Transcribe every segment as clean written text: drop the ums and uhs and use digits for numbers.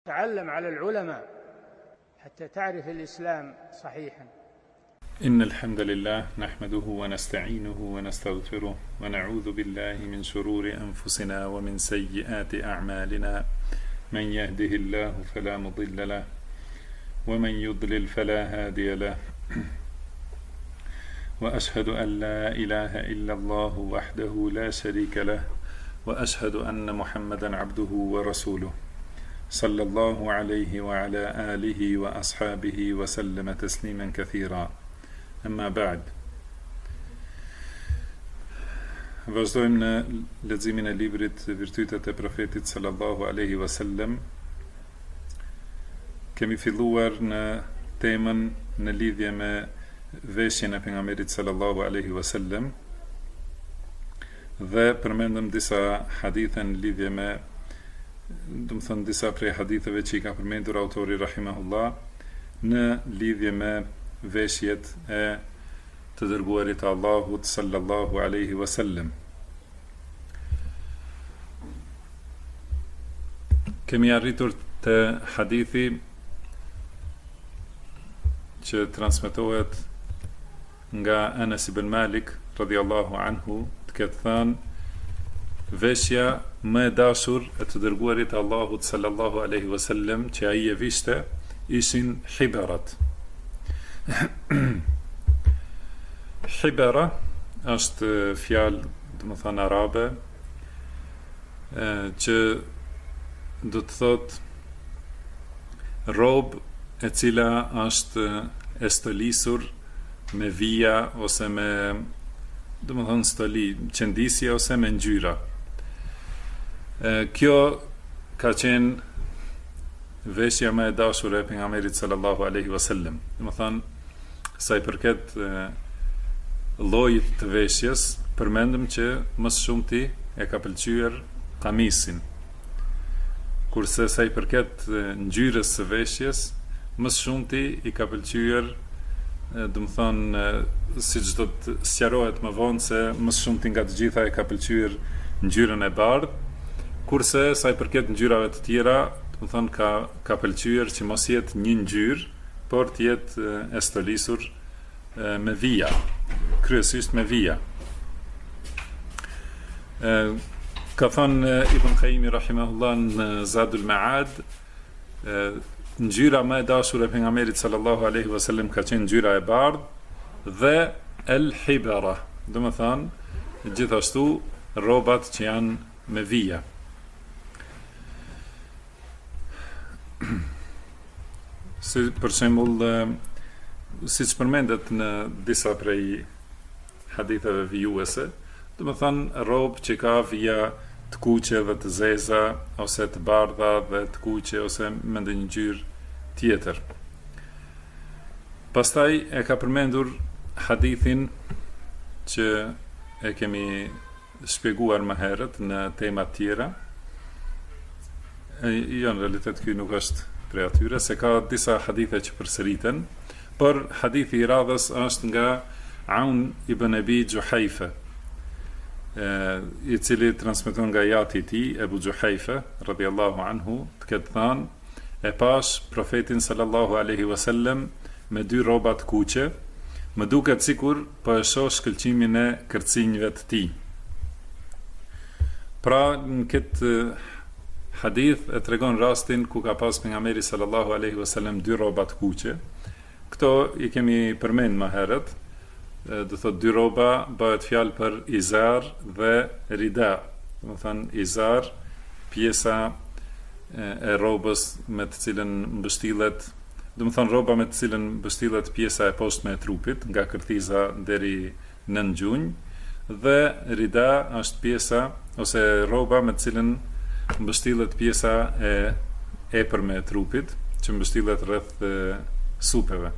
تعلم على العلماء حتى تعرف الإسلام صحيحا. إن الحمد لله نحمده ونستعينه ونستغفره ونعوذ بالله من شرور أنفسنا ومن سيئات أعمالنا من يهده الله فلا مضل له ومن يضلل فلا هادي له وأشهد أن لا إله إلا الله وحده لا شريك له وأشهد أن محمدا عبده ورسوله صلى الله عليه وعلى آله وأصحابه وسلم تسليما كثيرا. أما بعد. Vazhdojmë në leximin e librit Virtytet e Profetit sallallahu alaihi wasallam. Kemi filluar në temën në lidhje me veshjen e pejgamberit sallallahu alaihi wasallam dhe përmendëm disa hadithe në lidhje me, do të thënë, disa prej haditheve që i ka përmendur autori rahimahullah në lidhje me veshjet e të dërguarit Allahut sallallahu alaihi wasallam. Kemi arritur te hadithi që transmetohet nga Anas ibn Malik radhiyallahu anhu, të ketë thënë: veshja më e dashur e të dërguarit Allahut sallallahu alaihi wasallam që ai e vishte ishin hibarat. Hibara është fjalë, domethënë arabe, që do të thotë robë e cila është e stolisur me vija ose me, domethënë, stoli, qendisje ose me ngjyra. Kjo ka qenë veshja më e dashur e pejgamberit sallallahu alaihi wasallam. Domethënë, sa i përket llojit të veshjes, përmendëm që më së shumti e ka pëlqyer kamisin. Kurse sa i përket ngjyrës së veshjes, më së shumti i ka pëlqyer, do të thonë, siç do të sqarohet më vonë, se më së shumti nga të gjitha e ka pëlqyer ngjyrën e bardhë, kurse sa i përket ngjyrave të tjera, do të thonë, ka pëlqyer që mos jetë një ngjyrë, por të jetë e stolisur me vija, kryesisht me vija. Ka thënë Ibn Qayyim rahimahullah në Zadul Ma'ad, ngjyra më e dashur e pejgamberit sallallahu alaihi wasallam ka qenë ngjyra e bardhë dhe el-hibara, do të thonë gjithashtu rrobat që janë me vija. Si për shembull, siç përmendet në disa prej haditheve vijuese, do të thonë rrobë që ka vija të kuqe dhe të zeza, ose të bardha dhe të kuqe, ose me ndonjë ngjyrë tjetër. Pastaj e ka përmendur hadithin që e kemi shpjeguar më herët në tema të tjera. Jo, në realitet ky nuk është prej atyre, se ka disa hadithe që përsëriten, por hadithi i radhës është nga Aun ibn Abi Juhayfa, i cili transmeton nga jati i tij Ebu Juhayfa radhiyallahu anhu, të ketë thënë: e pash profetin sallallahu alaihi wasallam me dy rroba të kuqe, më duket sikur po e shoh shkëlqimin e kërcinjve të tij. Pra, në këtë hadith e tregon rastin ku ka pas pejgamberi sallallahu alaihi wasallam dy rroba të kuqe. Këto i kemi përmend më herët. Do thotë dy rroba, bëhet fjalë për izar dhe rida. Do thënë izar, pjesa e rrobës me të cilën mbështillet, do të thonë rroba me të cilën mbështillet pjesa e poshtme e trupit, nga kërthiza deri në gjunjë, dhe rida është pjesa ose rroba me të cilën mbështillet pjesa e epërme e trupit, që mbështillet rreth supeve.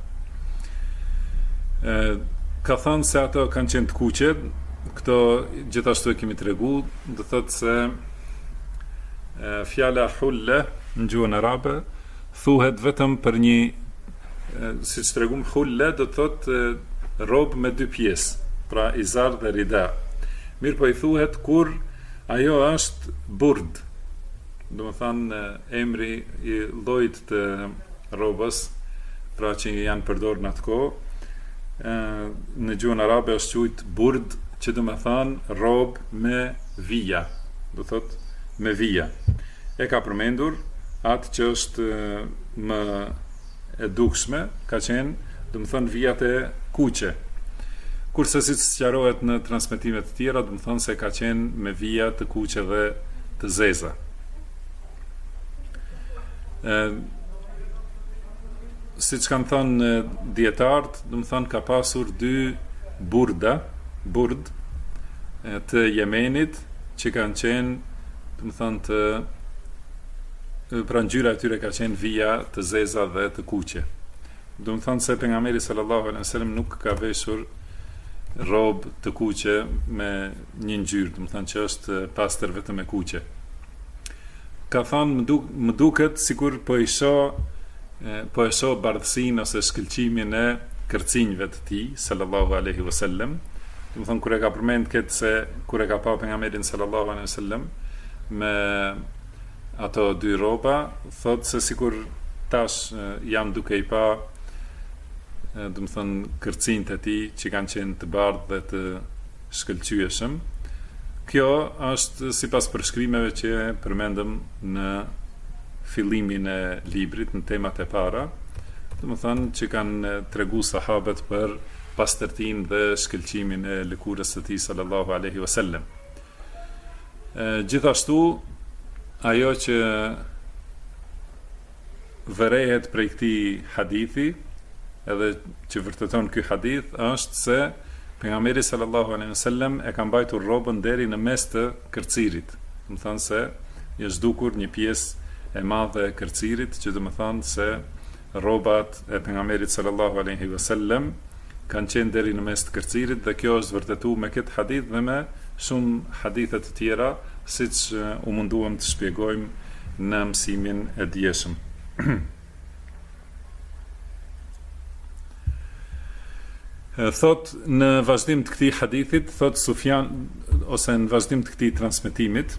Ka thënë se ato kanë qenë të kuqe. Këto gjithashtu e kemi tregu, do thotë se fjala hulle në gjuhën arabe thuhet vetëm për një, siç tregum, hulle do të thotë rrobë me dy pjesë, pra izar dhe rida. Mirë po i thuhet kur ajo është burd, do të thonë emri i llojit të rrobës, pra që janë përdorur në atë kohë, në gjuhën arabe është quajtur burd, që do të thonë rrobë me vija, do thotë me vija. E ka përmendur atë që është më e dukshme, ka qenë, do të thonë vijat e kuqe. Kurse si sqarohet në transmetimet të tjera, do të thonë se ka qenë me vija të kuqe dhe të zeza. Siç kanë thënë dietarët, do të thonë ka pasur 2 burd të Yemenit që kanë qenë, do të thonë pra ngjyra e tyre ka qenë vija të zeza dhe të kuqe. Do të thonë se pejgamberi sallallahu alaihi wasallam nuk ka veshur rrobë të kuqe me një ngjyrë, do të thonë që është pastër vetëm me kuqe. Ka thonë më duket sikur po e shoh bardhësinë ose shkëlqimin e kërcinjve të tij sallallahu alaihi wasallam. Do të thonë kur e ka përmend këtë se kur e ka pa pejgamberin sallallahu alaihi wasallam me ato 2 rroba, thotë se sikur tash jam duke i pa, do të thonë kërcinjt e tij që kanë qenë të bardhë dhe të shkëlqyeshëm. Kjo është sipas përshkrimeve që përmendëm në fillimin e librit, në temat e para, do të thonë që kanë treguar sahabët për pastërtinë dhe shkëlqimin e lëkurës së tij sallallahu alaihi wasallam. Gjithashtu ajo që vërehet prej këtij hadithi, edhe që vërteton ky hadith, është se pejgamberi sallallahu alaihi wasallam e ka mbajtur rrobën deri në mes të kërcirit. Do të thonë se i është dukur një pjesë e madhe e kërcirit, që do të thonë se rrobat e pejgamberit sallallahu alaihi wasallam kanë qenë deri në mes të kërcirit, dhe kjo është vërtetuar me këtë hadith dhe me shumë hadithe të tjera, siç u munduam të shpjegojmë në mësimin e dieshëm. Thot në vazhdim të këtij hadithit, thot Sufjan, ose në vazhdim të këtij transmetimit,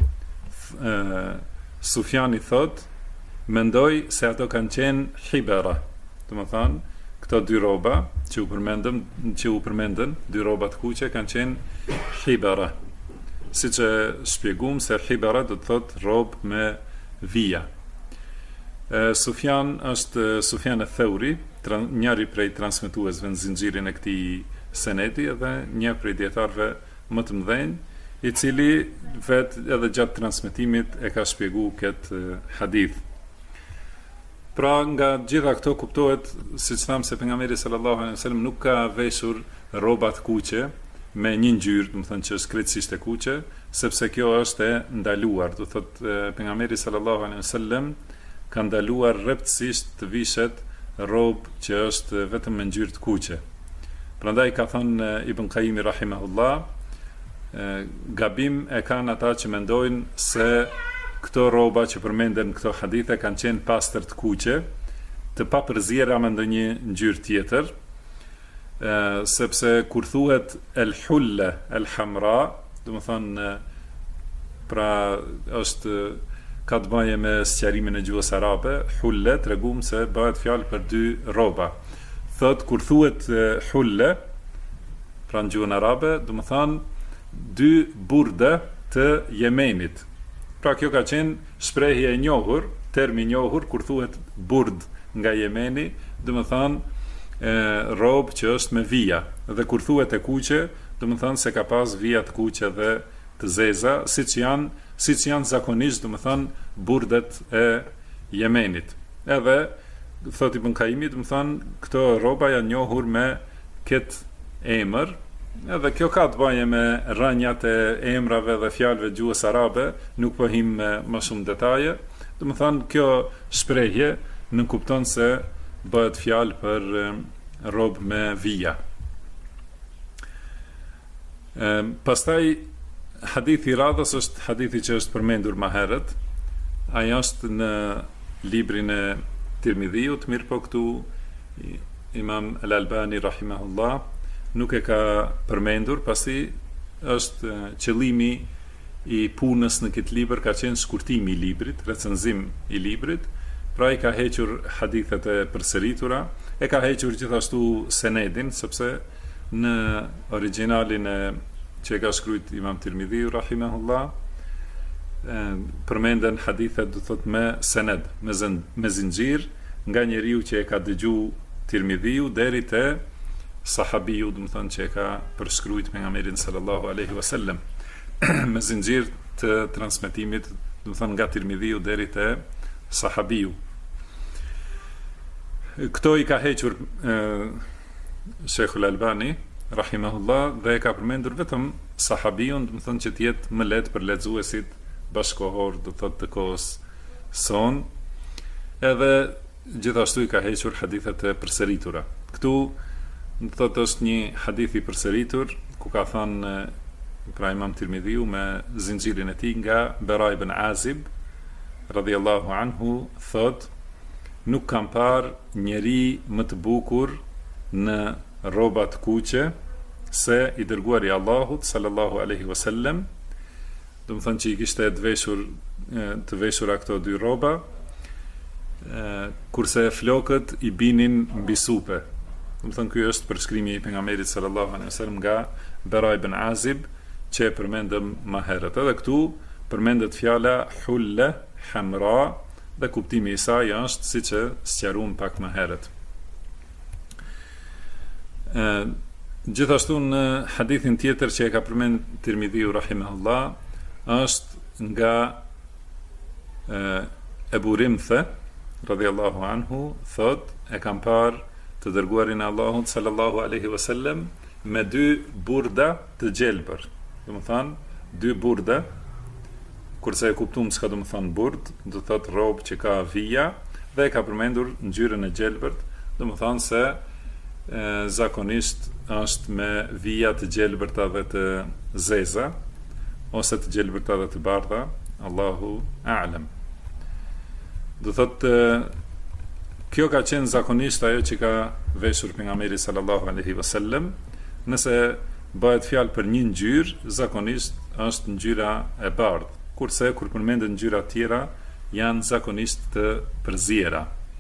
Sufjani thot, mendoj se ato kanë qenë hibara, do të thonë këto 2 rroba që u përmendën, 2 rroba të kuqe kanë qenë hibara. Siç e shpjeguam se hibara do të thotë rrobë me vija. Sufjan është Sufjan e Thauri, njëri prej transmetuesve në zinxhirin e këtij senedi, dhe një prej dietarëve më të mëdhenj, i cili vetë edhe gjatë transmetimit e ka shpjeguar këtë hadith. Pra nga gjitha këto kuptohet, siç tham, se pejgamberi sallallahu alaihi wasallam nuk ka veshur rroba të kuqe me një ngjyrë, do të thonë që është krejtësisht e kuqe, sepse kjo është e ndaluar. Do thotë pejgamberi sallallahu alaihi wasallam ka ndaluar rreptësisht të vishet rrobë që është vetëm me ngjyrë të kuqe. Prandaj ka thënë Ibn Qayyim rahimahullah, gabim e kanë ata që mendojnë se këto rroba që përmenden këto hadithe kanë qenë pastër të kuqe, të papërziera me ndonjë ngjyrë tjetër, sepse kur thuhet el hulla el hamra, do të thonë pra është ka të bëjë me sqarimin e gjuhës arabe, hulle tregum se bëhet fjalë për 2 rroba. Thot kur thuhet hulle, pra në gjuhën arabe, do të thonë 2 burde të Yemenit. Pra kjo ka qenë shprehje e njohur, termi i njohur kur thuhet burd nga Yemeni, do të thonë rrobë që është me vija, dhe kur thuhet e kuqe, do të thonë se ka pas vija të kuqe dhe të zeza, siç janë zakonisht, do të thonë burdet e Yemenit. Edhe thot Ibn Qayyim, do të thonë këto rroba janë njohur me këtë emër, edhe kjo ka të bëjë me rënjat e emrave dhe fjalëve gjuhës arabe, nuk po him me më shumë detaje. Do të thonë kjo shprehje nuk kupton se bëhet fjalë për rrobë me vija. Pastaj hadithi i radhës është hadithi që është përmendur më herët. Ai është në librin e Tirmidhiut, mirë po këtu Imam Al-Albani rahimahullah nuk e ka përmendur, pasi është qëllimi i punës në këtë libër ka qenë shkurtimi i librit, recenzim i librit, pra i ka hequr hadithet e përsëritura, e ka hequr gjithashtu senedin, sepse në originalin e që e ka shkruajt Imam Tirmidhiu rahimahullah, përmenden hadithet do thot me sened, me zinxhir nga njeriu që e ka dëgju Tirmidhiu deri te sahabiu, do të thonë që e ka përshkruajt pejgamberin sallallahu alaihi wasallam me zinxhir të transmetimit, do të thonë nga Tirmidhiu deri te sahabiu. Këto i ka hequr Sheikhul Albani rahimahullah dhe e ka përmendur vetëm sahabiun, do të thonë që të jetë më lehtë për lexuesit bashkohor, do të thotë të kohës son, edhe gjithashtu i ka hequr hadithet e përsëritura. Këtu do të thotë është një hadith i përsëritur ku ka thënë pra Imam Tirmidhiu me zinxhirin e tij nga Bara ibn Azib radhiyallahu anhu, thot: nuk kam parë njeri më të bukur në rroba të kuqe se i dërguari i Allahut sallallahu alaihi wasallam. Do të thonë që i kishte të veshura këto dy rroba, kurse flokët i binin mbi supe. Do të thonë ky është përshkrimi i pejgamberit sallallahu alaihi wasallam nga Bara ibn Azib, që e përmendëm më herët. Edhe këtu përmendet fjala hulle hamra dhe kuptimi i saj është siç e sqaruam pak më herët. Gjithashtu në hadithin tjetër që e ka përmend Tirmidhiu rahimahullah është nga Ebu Rimthe radhiyallahu anhu, thot: e kam parë të dërguarin e Allahut sallallahu alaihi wasallam me dy burda të gjelbër. Do të thonë dy burda, kurse e kuptuam çka do të thonë burd, do të thotë rrobë që ka vija, dhe e ka përmendur ngjyrën e gjelbërt, do të thonë se zakonisht është me vija të gjelbërta dhe të zeza, ose të gjelbërta dhe të bardha, Allahu a'lam. Do thotë kjo ka qenë zakonisht ajo që ka veshur pejgamberi sallallahu alaihi wasallam. Nëse bëhet fjalë për një ngjyrë, zakonisht është ngjyra e bardhë, kurse kur përmendet ngjyra të tjera janë zakonisht të përziera.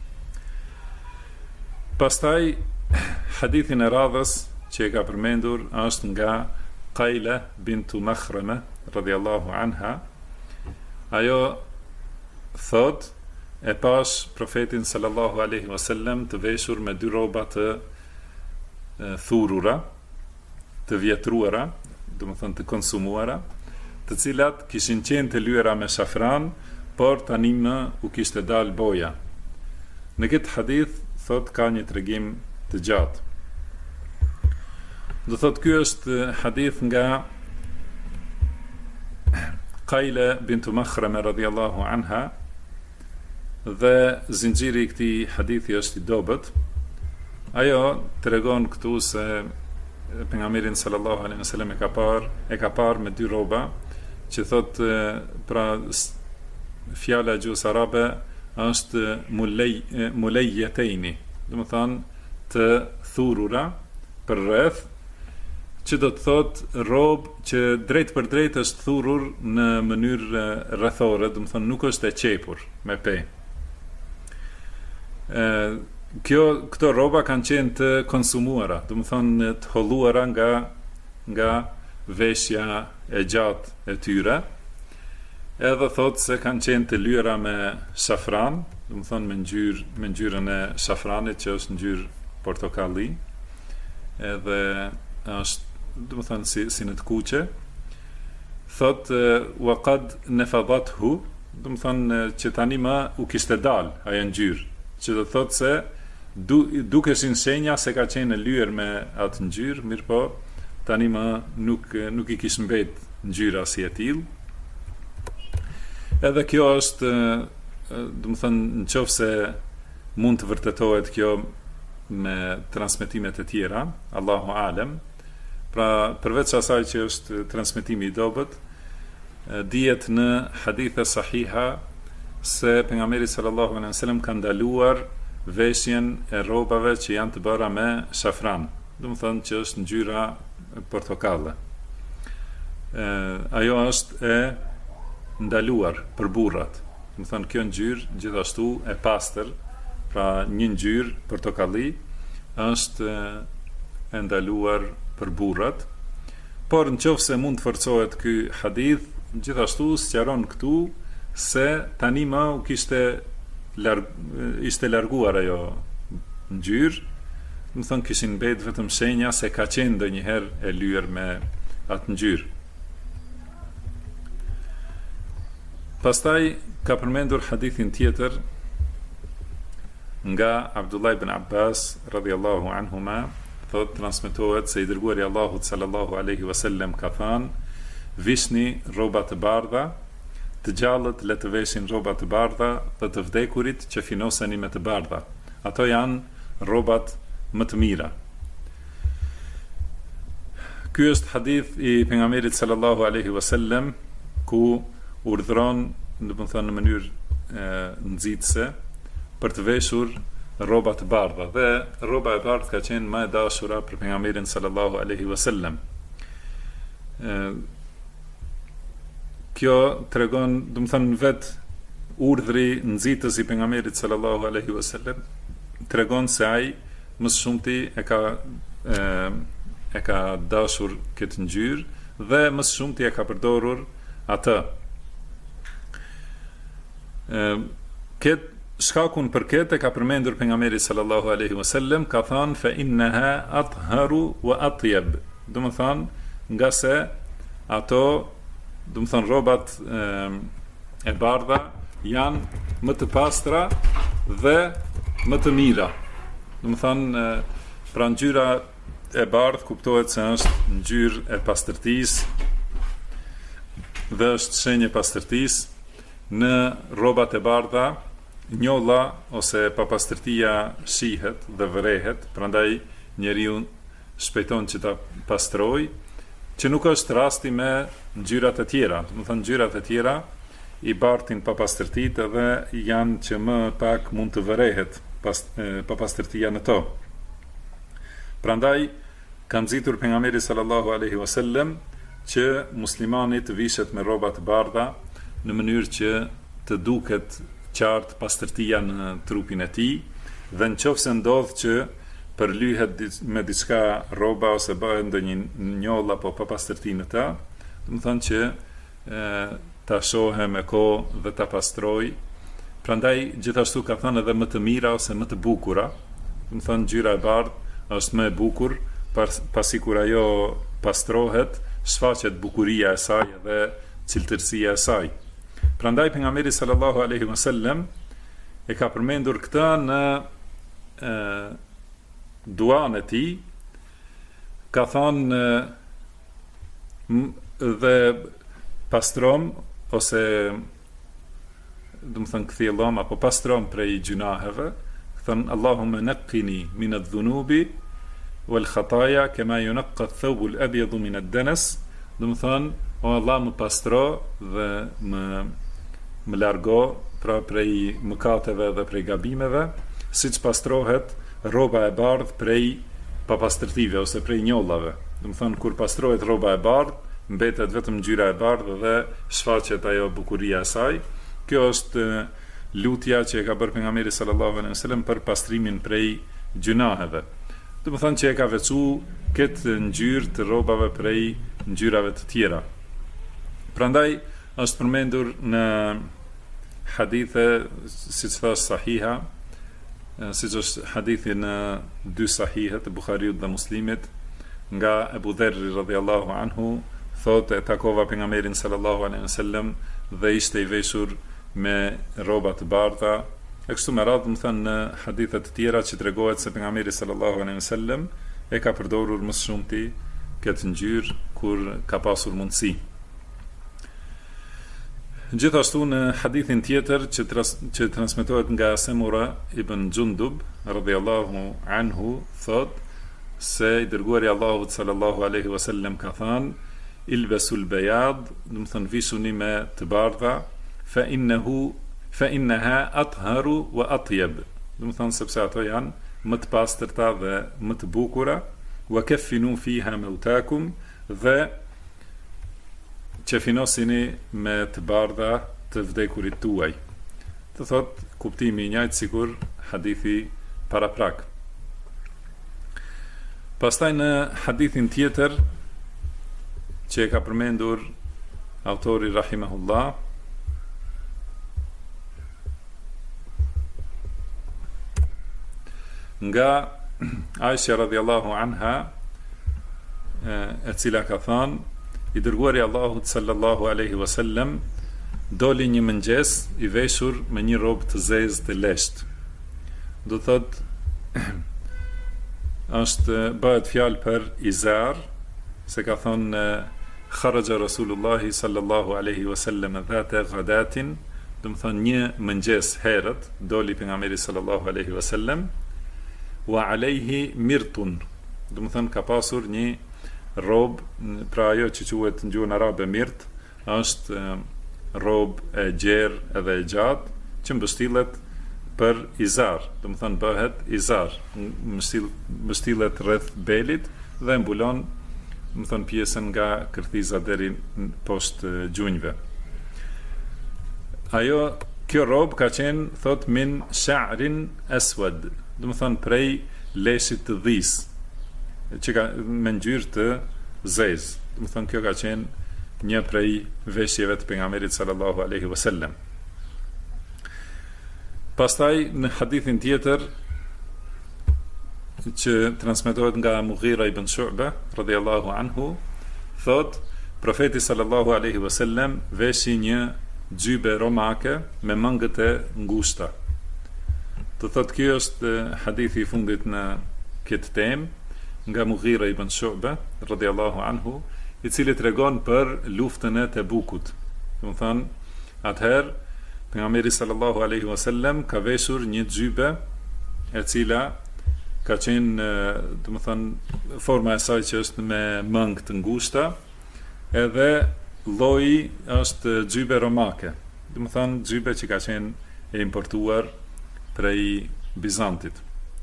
Pastaj hadithin e radhës që e ka përmendur është nga Qaila bintu Makhrama radhiyallahu anha. Ajo thot: e pash profetin sallallahu alaihi wasallam të veshur me dy rroba të thurura, të vjetruara, do të thonë të konsumuara, të cilat kishin qenë të lyera me shafran, por tani më u kishte dal boja. Në këtë hadith thot ka një tregim të gjatë. Do thot ky është hadith nga Qaila bintu Makhrama radhiyallahu anha, dhe zinxhiri i këtij hadithi është i dobët. Ajo tregon këtu se pejgamberi sallallahu alaihi wasallam e ka parë me dy rroba, që thot pra fjala gjuhës arabe është mulejjetejni, do të thonë të thurura për rreth, që do të thot rrobë që drejt për drejt është thurur në mënyrë rrethore, do të thonë nuk është e qepur me pe. Këto rroba kanë qenë të konsumuara, do të thonë të holluara nga veshja e gjatë e tyre, edhe thot se kanë qenë të lyera me shafran, do të thonë me ngjyrën e shafranit që është ngjyrë portokalli, edhe është do të thonë si në të kuqe. Thot wa qad nafadathu, do të thonë që tani më u kishte dal ajo ngjyrë, që do thot se dukeshin shenja se ka qenë e lyer me atë ngjyrë, mirë po tani më nuk i kishte mbet ngjyra si e tillë. Edhe kjo është, do të thënë, nëse mund të vërtetohet kjo me transmetimet e tjera, Allahu alem. Pra përveç asaj që është transmetimi i dobët, dihet në hadithe sahiha se pejgamberi sallallahu alaihi wasallam ka ndaluar veshjen e rrobave që janë të bëra me shafran, do të thonë që është ngjyra portokalle. ajo është e ndaluar për burrat. Do të thonë kjo ngjyrë gjithashtu e pastër, pra një ngjyrë portokalli është e ndaluar për burrat. Por nëse mund të forcohet ky hadith, gjithashtu sqaron këtu se tani më u ishte larguar ajo ngjyrë, do të thonë kishin mbet vetëm shenja se ka qenë ndonjëherë e lyer me atë ngjyrë. Pastaj ka përmendur hadithin tjetër nga Abdullah ibn Abbas radhiyallahu anhuma, thot transmetohet se i dërguari i Allahut sallallahu alaihi wasallam ka thënë: "Vishni rroba të bardha, të gjallët le të veshin rroba të bardha dhe të vdekurit që finoseni me të bardha. Ato janë rrobat më të mira." Ky është hadith i pejgamberit sallallahu alaihi wasallam ku urdhron, do të thënë në mënyrë nxitse, për të veshur rroba të bardha, dhe rroba e bardhë ka qenë më e dashura për pejgamberin sallallahu alaihi wasallam. Kjo tregon, do të thënë, vet urdhri nxitës i pejgamberit sallallahu alaihi wasallam tregon se ai më së shumti e ka dashur këtë ngjyrë dhe më së shumti e ka përdorur atë. Shkakun për këtë e ka përmendur pejgamberi sallallahu alaihi wasallam, ka thënë: "Fa innaha atharu wa atyab." Do të thonë, nga se ato, do të thonë, rrobat e bardha janë më të pastra dhe më të mira. Do të thonë, pra ngjyra e bardhë kuptohet se është ngjyrë e pastërtisë dhe është shenjë e pastërtisë. Në rrobat e bardha njolla ose papastërtia shihet dhe vërehet, prandaj njeriu shpejton që ta pastrojë, që nuk është rasti me ngjyrat e tjera. Do të thonë, ngjyrat e tjera i bartin papastërtitë dhe janë që më pak mund të vërehet papastërtia në to. Prandaj ka nxitur pejgamberi sallallahu alaihi wasallam që muslimani të vishet me rroba të bardha në mënyrë që të duket qartë pastërtia në trupin e tij, dhe nëse ndodh që përlyhet me diçka rroba ose bëhet ndonjë njoll apo papastërti në ta, do të thonë që ta shohë me kohë dhe ta pastroj. Prandaj gjithashtu ka thënë edhe më të mira ose më të bukura. Do të thonë, ngjyra e bardhë është më e bukur, pasi kur ajo pastrohet, shfaqet bukuria e saj dhe cilëtërësia e saj. Prandaj pejgamberi sallallahu alaihi wasallam e ka përmendur këtë në duan e tij, ka thënë dhe pastrom ose do të thënë kthjellom apo pastrom prej gjunaheve, thënë: "Allahumma naqqini min adh-dhunubi wal khataya kama yunqqa ath-thawb al-abyad min ad-danas." Do të thënë: "O Allah, më pastro dhe më largo pra prej mëkateve dhe prej gabimeve, siç pastrohet rroba e bardhë prej papastërtive ose prej njollave." Do të thonë, kur pastrohet rroba e bardhë, mbetet vetëm ngjyra e bardhë dhe shfaqet ajo bukuria e saj. Kjo është lutja që e ka bërë pejgamberi sallallahu alaihi wasallam për pastrimin prej gjunaheve. Do të thonë që e ka veçu këtë ngjyrë të rrobave prej ngjyrave të tjera. Prandaj është përmendur në hadithe, siç thash, sahiha, siç është hadithi në dy sahihet e Buhariut dhe Muslimit, nga Abu Dharr radhiyallahu anhu, thotë: "E takova pejgamberin sallallahu alaihi wasallam dhe ishte i veshur me rroba të bardha." E kështu me radhë, më thënë, në hadithe të tjera që tregohet se pejgamberi sallallahu alaihi wasallam e ka përdorur më shumti këtë ngjyrë kur ka pasur mundësi. Gjithashtu në hadithin tjetër që transmetohet nga Semura ibn Jundub radhiyallahu anhu, thot se i dërguari Allahut sallallahu alaihi wasallam ka thënë: "Ilbasul bayad", do të thënë vishuni me të bardha, fa innaha atharu wa atyab", do të thënë sepse ato janë më të pastërta dhe më të bukura, wa kaffinu fiha mautakum, dhe që finosini me të bardha të vdekurit tuaj. Të thot, kuptimi i njëjtë sikur hadithi paraprak. Pastaj në hadithin tjetër që e ka përmendur autori rahimahullah, nga Aisha radhiyallahu anha, e cila ka thënë, i dërguari Allahut sallallahu alaihi wasallam doli një mëngjes i veshur me një robë të zezë të leshtë. Do thot bëhet fjalë për izar, se ka thënë kharaja Rasulullahi sallallahu alaihi wasallam dhata ghadatin, do të thonë një mëngjes herët doli pejgamberi sallallahu alaihi wasallam, wa alaihi mirtun, do të thonë ka pasur një rob, pra ajo që quhet në gjuhën arabe mirt, është rob e gjerë edhe e gjatë, që mbështillet për izar, do të thonë bëhet izar, mbështillet rreth belit dhe mbulon, do të thonë pjesën nga kërthiza deri poshtë gjunjve. Kjo rob ka qenë, thot, min sha'rin aswad, do të thonë prej leshit të dhis, që ka me ngjyrë të zezë. Do të thonë kjo ka qenë një prej veshjeve të pejgamberit sallallahu alaihi wasallam. Pastaj në hadithin tjetër që transmetohet nga Mughira ibn Shu'ba radhiyallahu anhu, thot, profeti sallallahu alaihi wasallam veshi një xhybe romake me mëngët e ngushta. Do thot, kjo është hadithi i fundit në këtë temë, nga Mughira ibn Shu'ba radhiyallahu anhu, i cili tregon për luftën e Tebukut. Do të thonë, atëherë pejgamberi sallallahu alaihi wasallam ka veshur një xhybe e cila ka qenë, do të thonë, forma e saj që është me mëngë të ngushta, edhe lloji është xhybe romake. Do të thonë, xhybe që ka qenë e importuar prej Bizantit.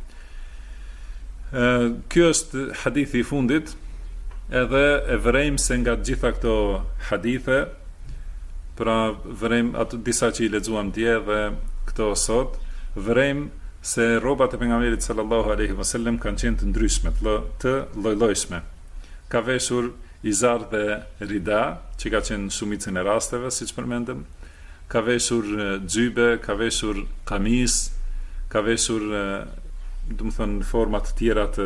Kjo është hadithi i fundit, edhe e vërejmë se nga gjitha këto hadithe, pra vërejmë ato disa që i lexuam dje dhe këto sot, vërejmë se rrobat e pejgamberit sallallahu alaihi wasallam kanë qenë të ndryshme, të lloj-llojshme. Ka veshur izar dhe rida, që ka qenë shumicën e rasteve, siç përmendëm, ka veshur xhybe, ka veshur kamis, ka veshur do të thonë format të tjera të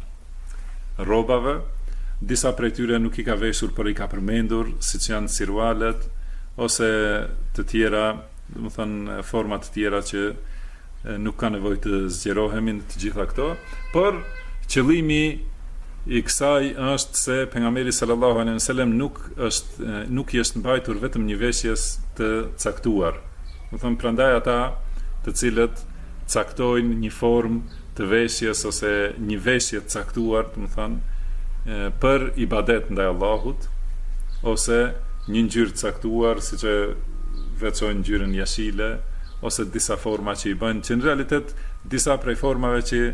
rrobave. Disa prej tyre nuk i ka veshur, por i ka përmendur, siç janë sirvalet ose të tjera, do të thonë forma të tjera që nuk ka nevojë të zgjerohemi në të gjitha këto, por qëllimi i kësaj është se pejgamberi sallallahu alaihi wasallam nuk i është mbajtur vetëm një veshjes të caktuar. Do thonë, prandaj ata të cilët caktojnë një formë të veshjes ose një veshje të caktuar, do të thonë, për ibadet ndaj Allahut, ose një ngjyrë të caktuar, siç e veçojnë ngjyrën jashile, ose disa forma që i bëjnë, që në realitet disa prej formave që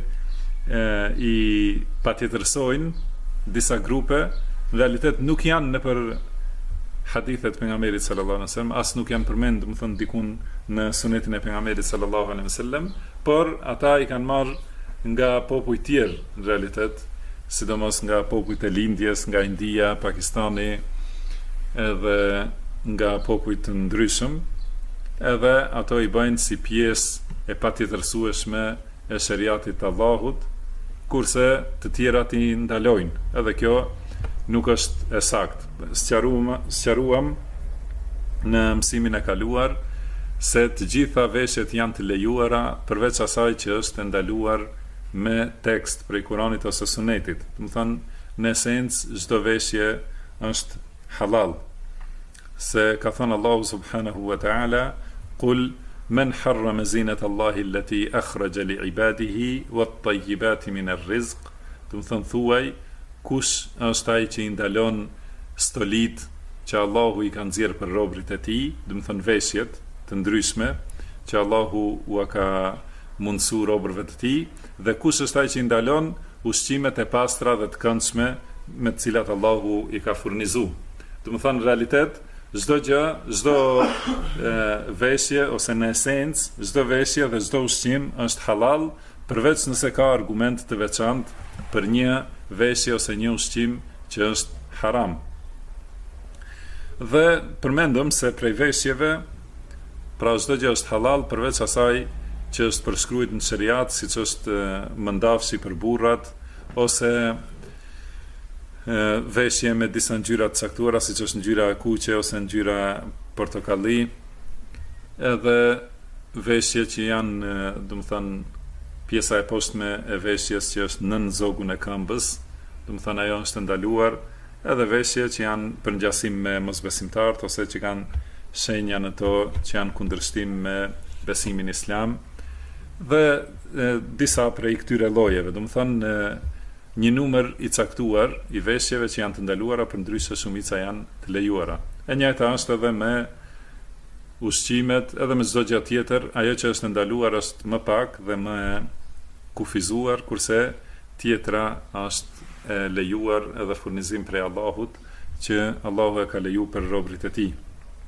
i patjetërsojnë disa grupe, në realitet nuk janë nëpër hadithet pejgamberit sallallahu alaihi wasallam, as nuk janë përmendur, do të thonë, dikun në sunetin e pejgamberit sallallahu alaihi wasallam, por ata i kanë marrë nga popuj tjerë, në realitet, sidomos nga popujt e lindjes, nga India, Pakistani, edhe nga popujt të ndryshëm, edhe ato i bëjnë si pjesë e patjetërsueshme e shariatit të Allahut, kurse të tjerat i ndalojnë. Edhe kjo nuk është e saktë. Sqaruam në mësimin e kaluar se të gjitha veshjet janë të lejuara, përveç asaj që është ndaluar me tekst prej Kuranit ose Sunetit. Do të thonë, në esencë çdo veshje është halal. Se ka thënë Allahu subhanahu wa ta'ala, qul men harrama zinata Allahi allati akhraja li ibadihi wat-tayyibati min ar-rizq. Do të thonë, thuaj, kush është ai që i ndalon stolit që Allahu i ka nxjerrë për robërit e tij, do të thonë veshjet të ndryshme që Allahu u ka mundsu robërve të tij, dhe kush është ai që i ndalon ushqimet e pastra dhe të këndshme me të cilat Allahu i ka furnizuar. Do të thonë realitet, çdo gjë, çdo veshje ose në esencë, çdo veshje dhe çdo ushqim është halal, përveç nëse ka argument të veçantë për një veshje ose një ushqim që është haram. Dhe përmendëm se prej veshjeve, pra çdo gjë është halal përveç asaj që është përshkruajtur në shariat, siç është mëndafshi për burrat ose veshje me disa ngjyra të caktuara, siç është ngjyra e kuqe ose ngjyra portokalli, edhe veshje që janë, domethënë, pjesa e poshtme e veshjes që është nën zogun e këmbës, domethënë ajo është ndaluar, edhe veshje që janë për ngjasim me mosbesimtarët ose që kanë shenja në to që janë kundërshtim me besimin islam, dhe disa prej këtyre llojeve, domethënë një numër i caktuar i veshjeve që janë të ndaluara, përndryshe shumica janë të lejuara. E njëjta është edhe me ushqimet, edhe me çdo gjë tjetër, ajo që është ndaluar është më pak dhe më kufizuar, kurse tjetra është e lejuar edhe furnizim prej Allahut, që Allahu e ka leju për robërit e tij.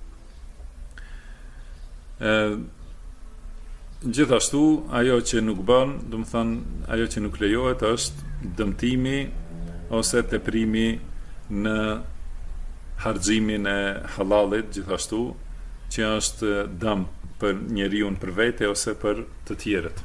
Gjithashtu, ajo që nuk bën, do të thënë, ajo që nuk lejohet është dëmtimi ose teprimi në harxhimin e halalit, gjithashtu, që është dëm për njeriu për vete ose për të tjerët.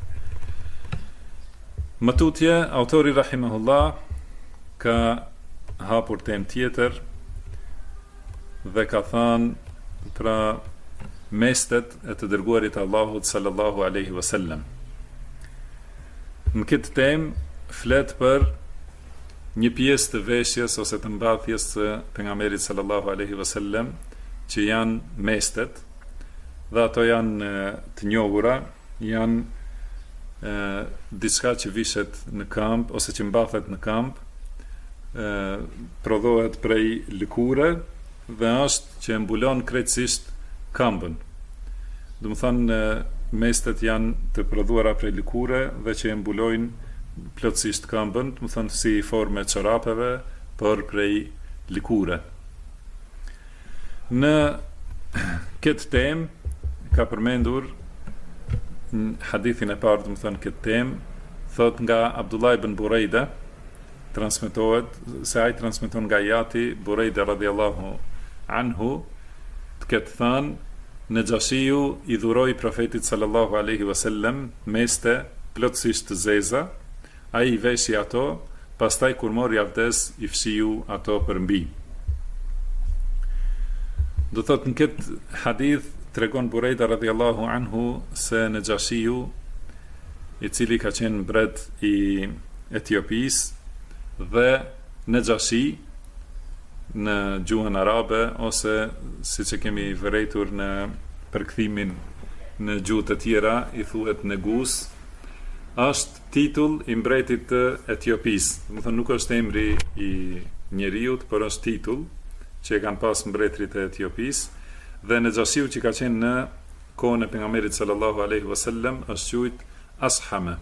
Më tutje, autori rahimahullah ka hapur temë tjetër dhe ka thënë pra mestet e të dërguarit Allahut sallallahu alaihi wasallam. Në këtë temë flet për një pjesë të veshjes ose të mbathjes së pejgamberit sallallahu alaihi wasallam, që janë mestet, dhe ato janë të njohura, janë diçka që vishet në këmbë ose që mbathet në këmbë, prodhohet prej lëkure dhe është që mbulon krejtësisht këmbën. Do të thonë mestet janë të prodhuara prej lëkure dhe që mbulojnë plotësisht këmbën, do të thonë si forme çorapeve, por prej lëkure. Në këtë temë ka përmendur në hadithin e parë, do të thonë këtë temë, thot nga Abdullah ibn Burejda, transmetohet se ai transmeton nga Jati Burejda radhiyallahu anhu, të ketë thënë, Nëxhashiu i dhuroi profetit sallallahu alaihi wasallam meste plotësisht të zeza, ai i veshi ato, pastaj kur mori avdes i fshiu ato përmbi. Do thot në këtë hadith tregon Burejda radhiyallahu anhu se Nëxhashiu, i cili ka qenë mbret i Etiopisë, dhe Nëxhashi në gjuhën arabe, ose siç e kemi vërejtur në përkthimin në gjuhë të tjera, i thuhet Negus, është titull i mbretit të Etiopisë. Do të thonë nuk është emri i njeriut, por është titull që e kanë pas mbretërit e Etiopisë, dhe Nëxhashiu që ka qenë në kohën e pejgamberit sallallahu alaihi wasallam është quajtur Ashame.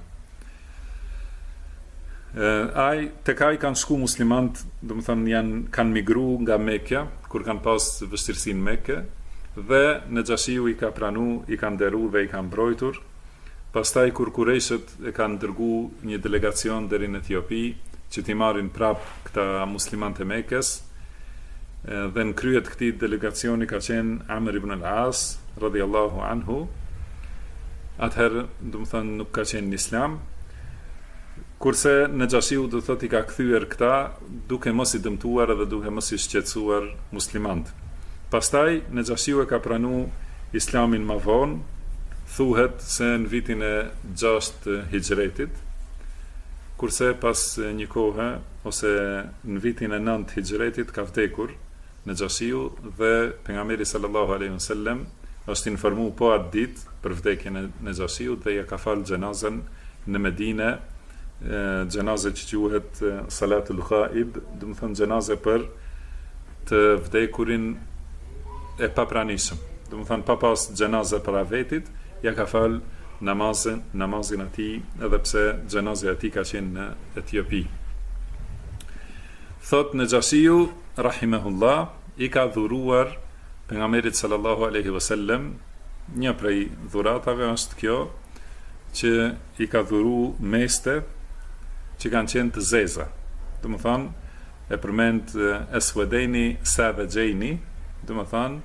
Tek ai kanë shku muslimant, do të thonë kanë migru nga Mekja, kur kanë pas vështirësi në Mekë, dhe Nëxhashiu i ka pranu, i ka nderu dhe i ka mbrojtur. Pastaj kur Kurejshët e kanë dërgu një delegacion deri në Etiopi, që t'i marrin prap këta muslimantë e Mekës, dhe në kryet këtij delegacioni ka qenë Amr ibn al-As radhiyallahu anhu. Atëherë, do të thonë, nuk ka qenë në Islam. Kurse Nëxhashiu do thotë i ka kthyer këta duke mos i dëmtuar edhe duke mos i shqetësuar muslimant. Pastaj Nëxhashiu e ka pranu Islamin më vonë, thuhet se në vitin e 6 Hijretit, kurse pas një kohe ose në vitin e 9 Hijretit ka vdekur Nëxhashiu dhe pejgamberi sallallahu alaihi wasallam është informu po atë ditë për vdekjen e Nëxhashiut dhe ja ka falë xhenazën në Medinë, xhenazë që quhet Salatul Ghaib, do të thonë xhenazë për të vdekurin e papranishëm. Do të thonë pa pas xhenazë para vetit, ja ka falë namazin atij, edhe pse xhenazja e tij ka qenë në Etiopi. Thot Nëxhashiu rahimahullah, i ka dhuruar pejgamberit sallallahu alaihi wasallam. Një prej dhuratave është kjo që i ka dhuru meste që kanë qenë të zeza. Do të thonë, e përmend Eswedeni Savageni, do të thonë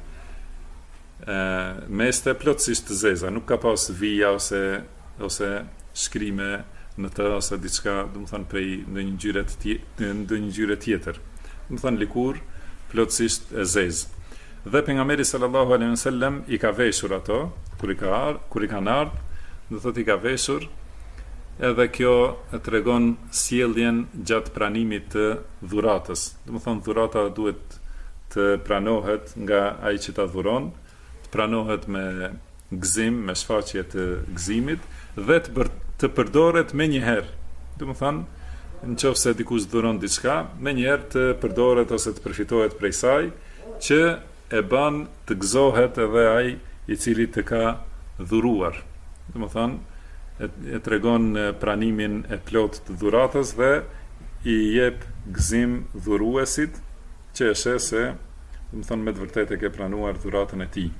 meste plotësisht të zeza, nuk ka pas vija ose shkrime në të ose diçka, do të thonë prej ndonjë ngjyre tjetër. Do të thonë likur plotësisht e zezë. Dhe pejgamberi sallallahu alaihi wasallam i ka veshur ato kur i kanë ardhur, do thotë i ka veshur, edhe kjo e tregon sjelljen gjatë pranimit të dhuratës. Do të thonë dhurata duhet të pranohet nga ai që ta dhuron, të pranohet me gëzim, me shfaqje të gëzimit dhe të përdoret më një herë. Do të thonë nëse dikush dhuron diçka, më një herë të përdoret ose të përfitohet prej saj, që e ban të gëzohet edhe ai i cili të ka dhuruar. Do të thonë e tregon pranimin e plot të dhuratës dhe i jep gëzim dhuruesit që e sheh se, do të thonë, me të vërtetë e ke pranuar dhuratën e tij.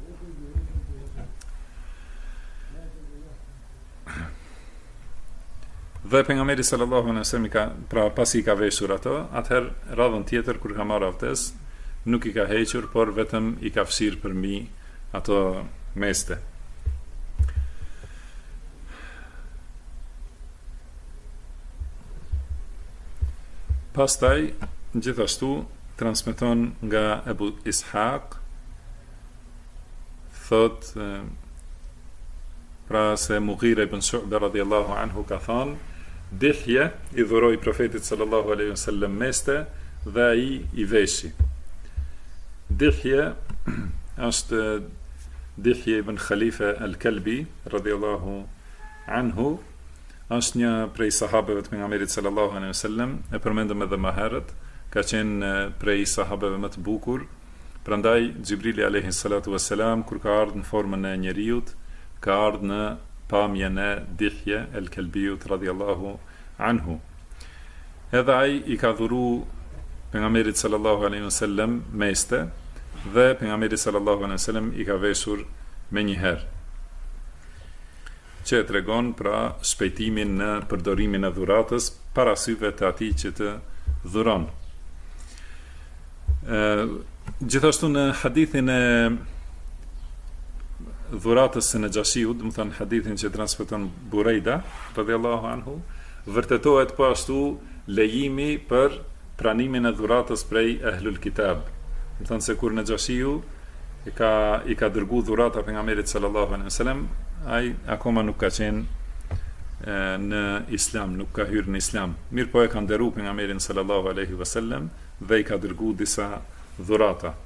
Dhe pejgamberi sallallahu alaihi wasallam pasi ka veshur ato, atëherë radhën tjetër kur ka marrë avtes, nuk i ka hequr, por vetëm i ka fshirë përmi ato meste. Pastaj, gjithashtu, transmeton nga Ebu Ishaq, thot, pra se Mughira ibn Shu'ba radhiyallahu anhu ka thënë, Dihje i dhuroi profetit sallallahu alaihi wasallam meste dhe ai i veshi. Dihje është Dihje ibn Khalifa al-Kalbi radhiyallahu anhu, është një prej sahabeve të pejgamberit sallallahu alaihi wasallam, e përmendëm edhe më herët, ka qenë prej sahabeve më të bukur. Prandaj Xhibrili alayhi salatu wassalam kur ka ardhur në formën e njeriut, ka ardhur në pamjen e Dihje al-Kalbiut radhiyallahu anhu. Edhe ai i ka dhuru pejgamberit sallallahu alaihi wasallam meste dhe pejgamberi sallallahu alaihi wasallam i ka veshur më një herë. Që e tregon pra shpejtimin në përdorimin e dhuratës para syve të atij që të dhuron. Gjithashtu në hadithin e dhuratës së Naxhashiut, do të thonë hadithin që transmeton Burejda radhiyallahu anhu, vërtetohet po ashtu lejimi për pranimin e dhuratës prej Ahlul Kitab. Do të thonë se kur Naxhashiu i ka dërguar dhurata pejgamberit sallallahu alaihi wasallam, ai akoma nuk ka qenë në Islam, nuk ka hyrë në Islam. Mirë po e ka nderuar pejgamberin sallallahu alaihi wasallam dhe i ka dërguar disa dhurata.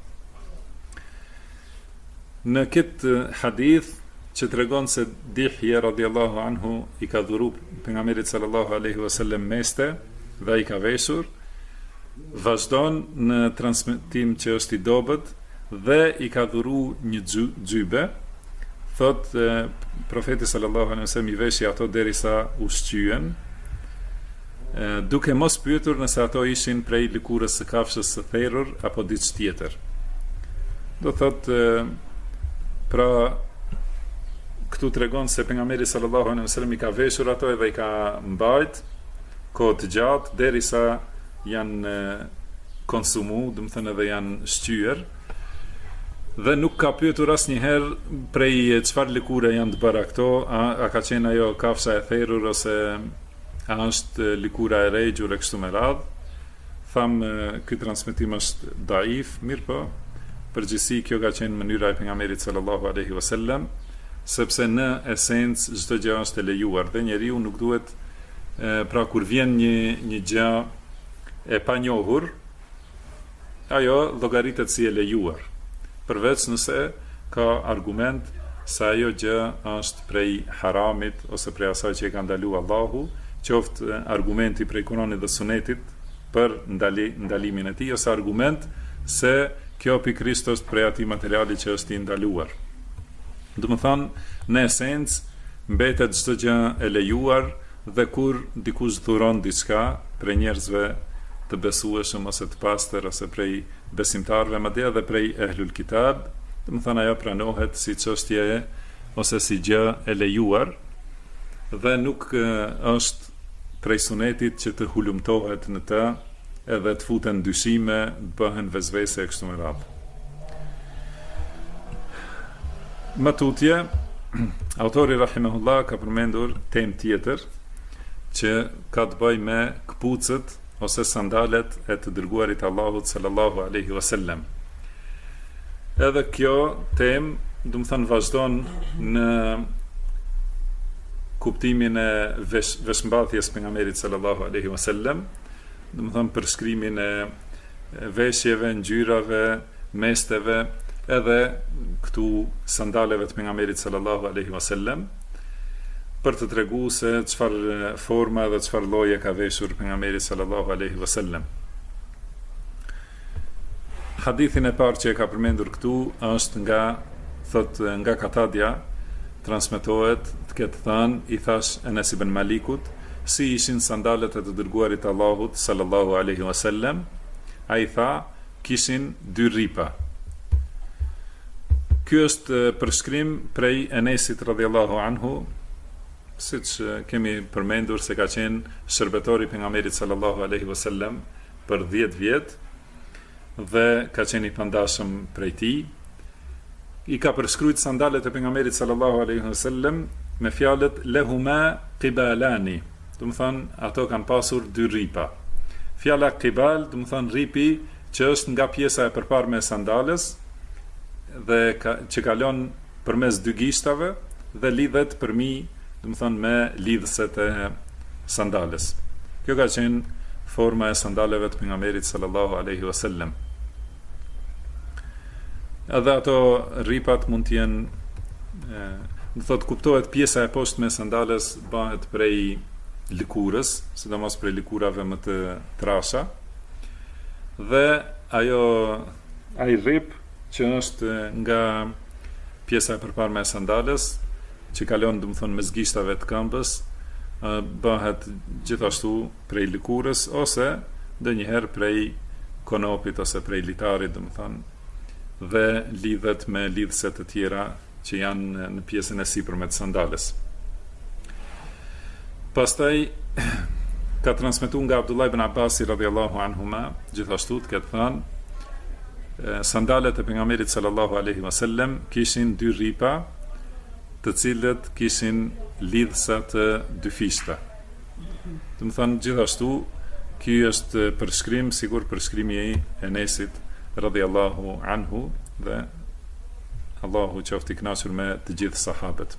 Në këtë hadith që tregon se Dihje radhiyallahu anhu i ka dhuru pejgamberit sallallahu alaihi wasallam meste dhe i ka veshur, vazhdon në transmetim që është i dobët dhe i ka dhuru një xhybe, thot profeti sallallahu alaihi wasallam i veshi ato derisa u shqyen, duke mos pyetur nëse ato ishin prej lëkurës së kafshës së therrur apo diçka tjetër. Do thot pra këtu tregon se pejgamberi sallallahu alaihi wasallam i ka veshur ato edhe i ka mbajt kohë të gjatë derisa janë konsumu, do të thënë edhe janë shqyer, dhe nuk ka pyetur asnjëherë prej çfarë lëkure janë të bëra këto, a ka qenë ajo kafsha e therrur ose a është lëkura e rregjur e kështu me radhë. Tham ky transmetim është daif, mirë po përgjithësi kjo ka qenë mënyra e pejgamberit sallallahu alaihi wasallam, sepse në esencë çdo gjë është e lejuar dhe njeriu nuk duhet pra kur vjen një gjë e panjohur, ajo llogaritet si e lejuar, përveç nëse ka argument se ajo gjë është prej haramit ose prej asaj që e ka ndaluar Allahu, qoftë argumenti prej Kuranit dhe Sunetit për ndalimin e tij ose argument se kjo pikërisht është prej atij materiali që është i ndaluar. Do të thonë, në esencë mbetet çdo gjë e lejuar dhe kur dikush dhuron diçka prej njerëzve të besueshëm ose të pastër ose prej besimtarëve, madje edhe prej ehlul kitab, do të thonë ajo pranohet si çështje ose si gjë e lejuar dhe nuk është prej sunetit që të hulumtohet në të edhe të futen dyshime, të bëhen vezvese e kështu me radhë. Më tutje, autori rahimahullah ka përmendur temë tjetër që ka të bëjë me këpucët ose sandalet e të dërguarit Allahut sallallahu alaihi wasallam. Edhe kjo temë, do të thënë, vazhdon në kuptimin e veshmbathjes pejgamberit sallallahu alaihi wasallam, do të thënë përshkrimin e veshjeve, ngjyrave, mesteve, edhe këtu sandaleve të pejgamberit sallallahu alaihi wasallam, për të treguar se çfarë forma dhe çfarë lloje ka veshur pejgamberi sallallahu alaihi wasallam. Hadithin e parë që e ka përmendur këtu është nga Katadia, transmetohet të ketë thënë, i thash Enes ibn Malikut, si ishin sandalet e të dërguarit Allahut sallallahu alaihi wasallam, ai tha, kishin 2 rripa. Ky është përshkrim prej Enesit radhiyallahu anhu, siç kemi përmendur se ka qenë shërbetori pejgamberit sallallahu alaihi wasallam për 10 vjet dhe ka qenë i pandashëm prej tij. I ka përshkruajt sandalet e pejgamberit sallallahu alaihi wasallam me fjalët lehuma qibalani, do të thonë ato kanë pasur 2 rripa. Fjala qibal, do të thonë rripi që është nga pjesa e përparme e sandales dhe që kalon përmes 2 gishtave dhe lidhet përmi, do të thonë, me lidhëset e sandales. Kjo ka qenë forma e sandaleve të pejgamberit sallallahu alaihi wasallam. Edhe ato rripat mund të jenë, do thotë, kuptohet pjesa e poshtme e sandales bëhet prej lëkurës, sidomos prej lëkurave më të trasha, dhe ai rrip që është nga pjesa e përparme e sandales, që kalon, do të thonë, mes gishtave të këmbës, bëhet gjithashtu prej lëkurës ose ndonjëherë prej konopit ose prej litarit, do të thonë, dhe lidhet me lidhse të tjera që janë në pjesën e sipërme të sandales. Pastaj ka transmetuar nga Abdullah ibn Abbas radhiyallahu anhuma, gjithashtu të ketë thënë, sandalet e pejgamberit sallallahu alaihi wasallam kishin 2 rripa, të cilët kishin lidhsa të 2 fishta. Do të thonë, gjithashtu, ky është përshkrim, sigur përshkrimi i Enesit radhiyallahu anhu, dhe Allahu qoftë i kënaqur me të gjithë sahabët.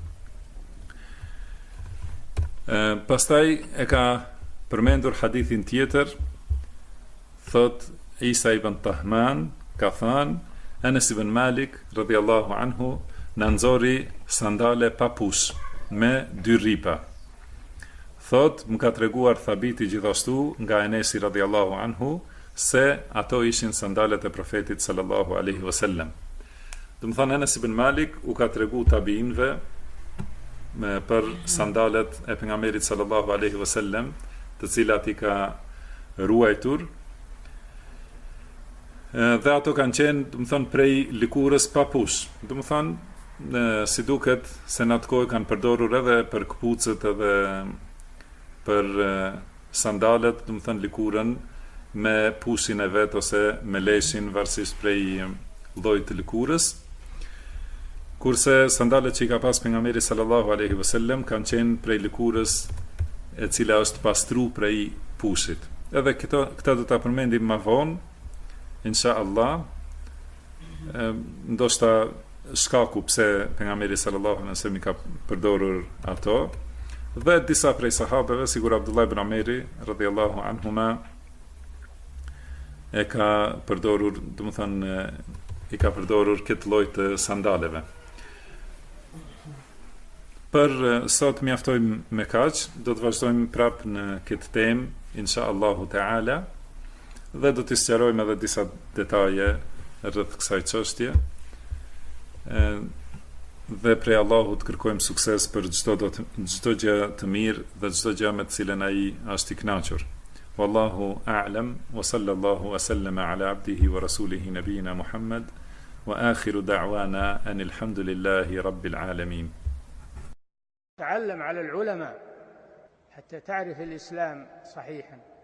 Pastaj e ka përmendur hadithin tjetër, thot Isa ibn Tahman ka thënë, Enes ibn Malik radhiyallahu anhu në nxori sandale pa push me 2 rripa. Thot, më ka treguar Thabiti gjithashtu nga Enesi radhiyallahu anhu se ato ishin sandalet e profetit sallallahu alaihi wasallam. Do të thonë, Enes ibn Malik u ka tregu tabiinëve për sandalet e pejgamberit sallallahu alaihi wasallam, të cilat i ka ruajtur, dhe ato kanë qenë, do të thonë, prej lëkurës pa push. Do të thonë, si duket se në atë kohë kanë përdorur edhe për këpucët edhe për sandalet, do të thënë, lëkurën me pushin e vet ose me leshin, varësisht prej llojit të lëkurës. Kurse sandalet që i ka pas pejgamberi sallallahu alaihi wasallam kanë qenë prej lëkurës e cila është pastru prej pushit. Edhe këta do ta përmendim më vonë, inshallah. Ndoshta shkaku pse pejgamberi sallallahu alaihi wasallam i ka përdorur ato, dhe disa prej sahabeve, sigur Abdullah ibn Ameri radhiyallahu anhuma, e ka përdorur, do të thënë, i ka përdorur këtë lloj të sandaleve. Për sot mjaftojmë me kaq, do të vazhdojmë prapë në këtë temë, inshallahu taala, dhe do të sqarojmë edhe disa detaje rreth kësaj çështje. Dhe prej Allahut kërkojmë sukses për çdo gjë të mirë dhe çdo gjë me të cilën ai është i kënaqur. والله أعلم، وصلى الله وسلم على عبده ورسوله نبينا محمد، وآخر دعوانا أن الحمد لله رب العالمين. تعلم على العلماء حتى تعرف الإسلام صحيحا.